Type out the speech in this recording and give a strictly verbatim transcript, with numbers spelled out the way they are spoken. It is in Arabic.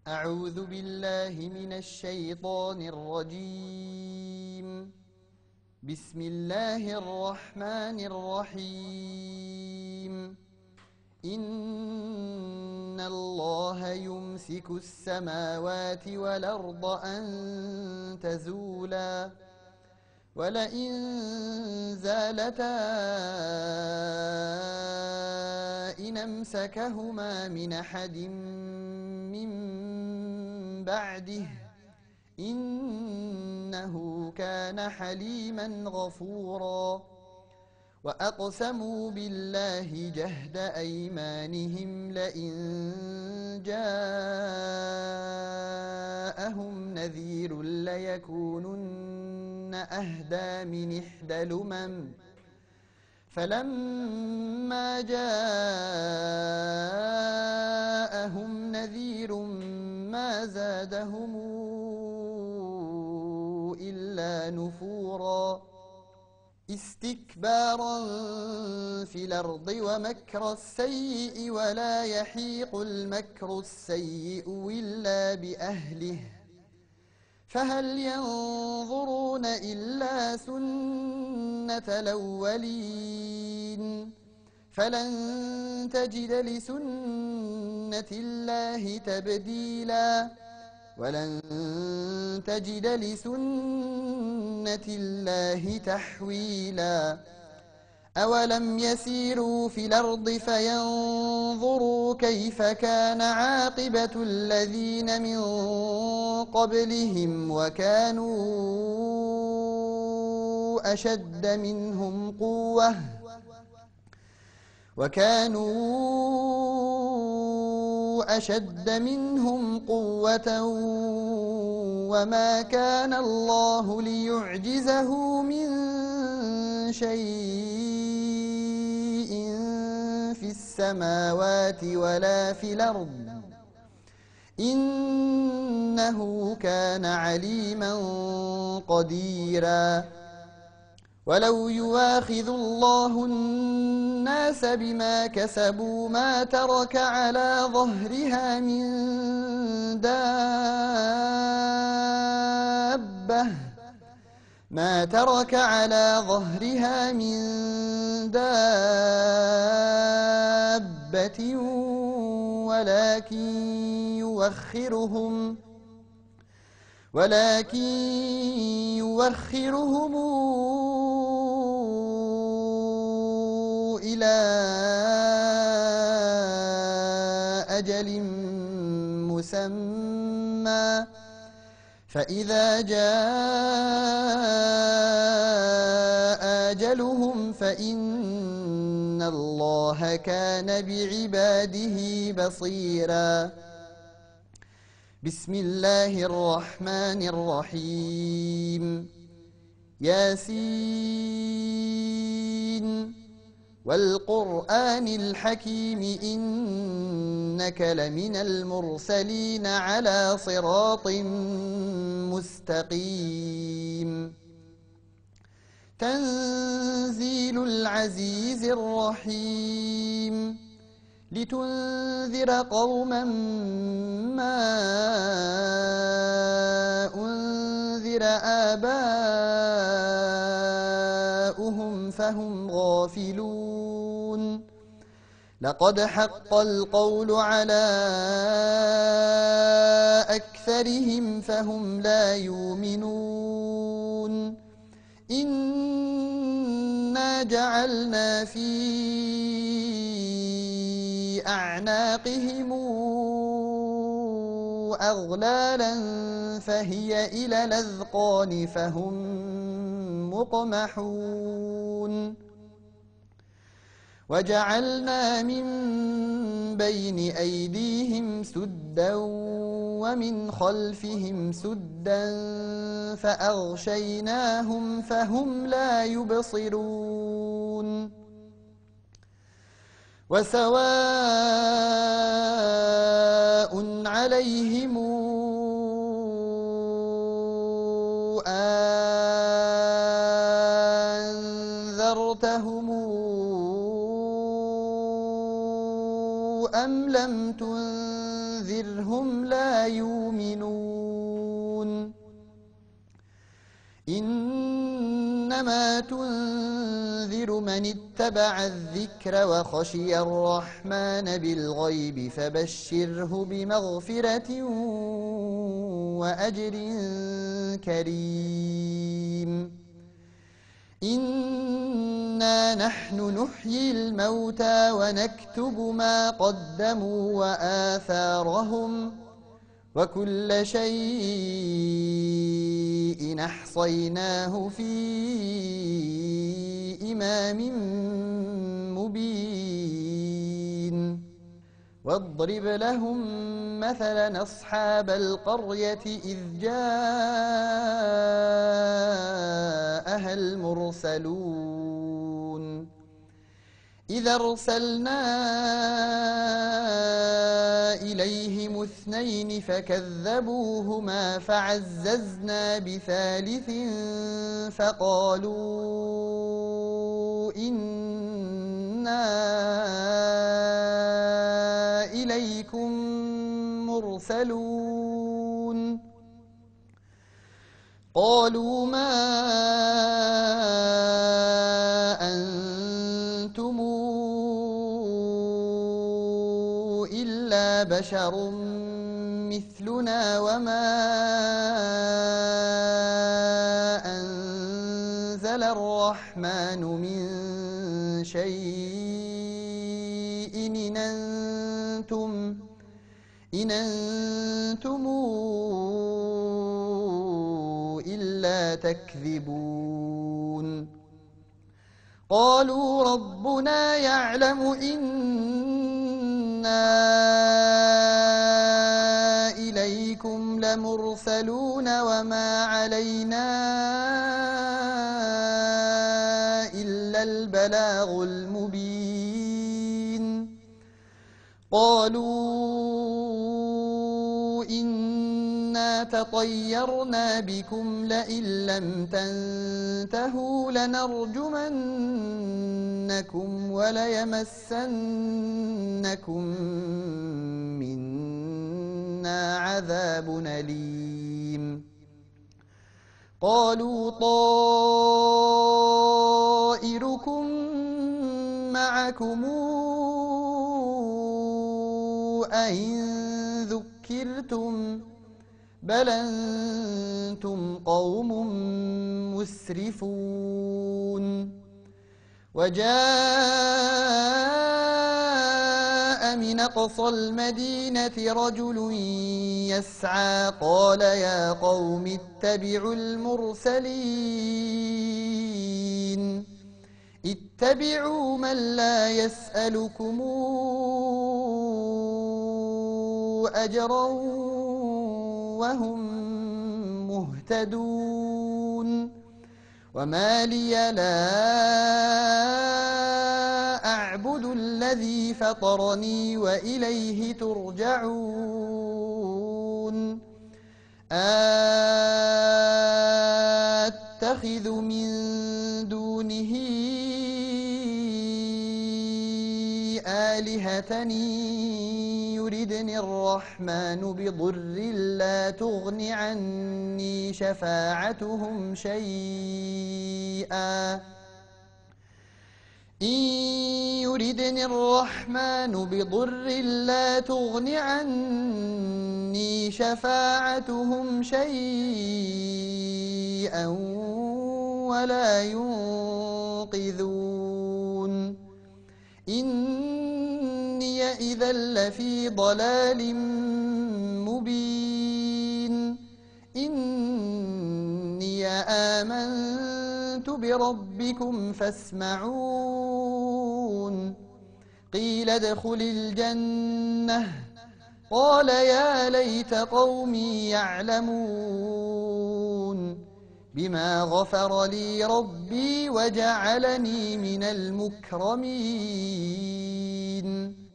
أعوذ بالله من الشيطان الرجيم. بسم الله الرحمن الرحيم. إن الله يمسك السماوات والأرض أن تزولا ولئن زالتا إن أمسكهما من أحد من بعده إنه كان حليما غفورا. وأقسموا بالله جهد أيمانهم لئن جاءهم نذير ليكونن أهدى من إحدى الأمم فلما جاءهم نذير ما زادهم إلا نفورا استكبارا في الأرض ومكر السيء ولا يحيق المكر السيء إلا بأهله فهل ينظرون إلا سنة الأولين فلن تجد لسنة الله تبديلا ولن تجد لسنة الله تحويلا. أولم يسيروا في الأرض فينظروا كيف كان عاقبة الذين من قبلهم وكانوا أشد منهم قوة وكانوا أشد منهم قوة وما كان الله ليعجزه من شيء في السماوات ولا في الأرض إنه كان عليما قديرا. ولو يواخذ الله الناس بما كسبوا ما ترك على ظهرها من دابة ما ترك على ظهرها من دابة ولكن يوخرهم ولكن يوخرهم إلى أجل مسمى فإذا جاء أجلهم فإن الله كان بعباده بصيرا. بسم الله الرحمن الرحيم. ياسين والقرآن الحكيم إنك لمن المرسلين على صراط مستقيم. تنزيل العزيز الرحيم. لتنذر قوما ما أنذر آباؤهم فهم غافلون. لقد حق القول على أكثرهم فهم لا يؤمنون. إنا جعلنا في أعناقهم أغلالا فهي إلى الأذقان فهم مقمحون. وجعلنا من بين أيديهم سدا ومن خلفهم سدا فأغشيناهم فهم لا يبصرون. وسواء عليهم أنذرتهم أم لم تنذرهم لا يؤمنون إنما تنذر من اتبع الذكر وخشي الرحمن بالغيب فبشره بمغفرة وأجر كريم إنا نحن نحيي الموتى ونكتب ما قدموا وآثارهم وكل شيء أحصيناه في إمام مبين واضرب لهم مثلا أصحاب القرية إذ جاءها المرسلون إذ أرسلنا إليهم اثنين فكذبوهما فعززنا بثالث فقالوا إنا إليكم مرسلون قالوا ما أنتم إلا بشر مثلنا وما أنزل الرحمن من شيء إن أنتم إن أنتم إلا تكذبون قالوا ربنا يعلم إنا إليكم لمرسلون وما علينا إلا البلاغ المبين قالوا إنا تطيرنا بكم لئن لم تنتهوا لنرجمنكم وليمسنكم منا عذاب أليم قالوا طائركم معكم أئن ذكرتم بل أنتم قوم مسرفون وجاء من أقصى المدينة رجل يسعى قال يا قوم اتبعوا المرسلين اتبعوا من لا يسألكم أجرا وهم مهتدون وما لي لا أعبد الذي فطرني وإليه ترجعون أتخذ من دونه آلهة يردني الرحمن بضر لا تغن عني شفاعتهم شيئا إن يردني الرحمن بضر لا تغن عني شفاعتهم شيئا ولا ينقذون إني إذا لفي ضلال مبين إني آمنت بربكم فاسمعون قيل ادخل الجنة قال يا ليت قومي يعلمون بما غفر لي ربي وجعلني من المكرمين